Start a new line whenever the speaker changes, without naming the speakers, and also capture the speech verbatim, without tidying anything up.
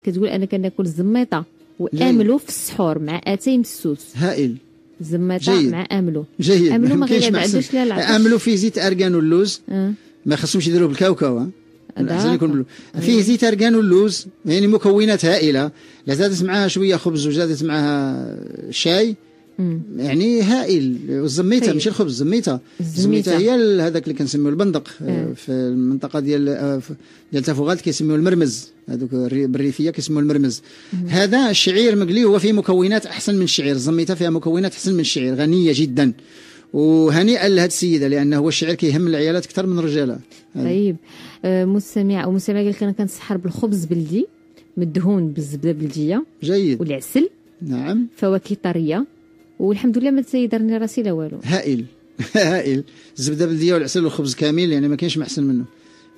كتقول انا كناكل الزميطه واملو في السحور مع اتاي مسوس.
هائل.
الزميطه مع املو.
جيد.
املو ما غير ما عندوش لا العطش.
املو فيه زيت ارغان واللوز.
أه.
ما خصهمش يديروه بالكاوكاو، احسن يكون بلو. فيه زيت ارغان واللوز، يعني مكونات هائله. لا زادت معها شويه خبز وزادت معها شاي، يعني هائل. والزميته طيب. ماشي الخبز، الزميته الزميته هي هذاك اللي كنسميوه البندق. أه. في المنطقه ديال ديال تافوغالت كيسميوه المرمز، هذوك بالريفيه كيسموه المرمز. مم. هذا الشعير مقلي هو فيه مكونات احسن من الشعير، الزميته فيها مكونات احسن من الشعير، غنيه جدا. وهنيئا لهذه السيده لانه هو الشعير كيهم العيالات اكثر من الرجاله.
طيب آه مستمع او مستمع قال لك انا كنسحر بالخبز بلدي مدهون بالزبده بلديه.
جيد.
والعسل.
نعم.
فواكه طريه، والحمد لله ما تسيدرني راسي لا والو.
هائل. هائل. الزبده بلديه والعسل والخبز كامل، يعني ما كاينش ما احسن منه.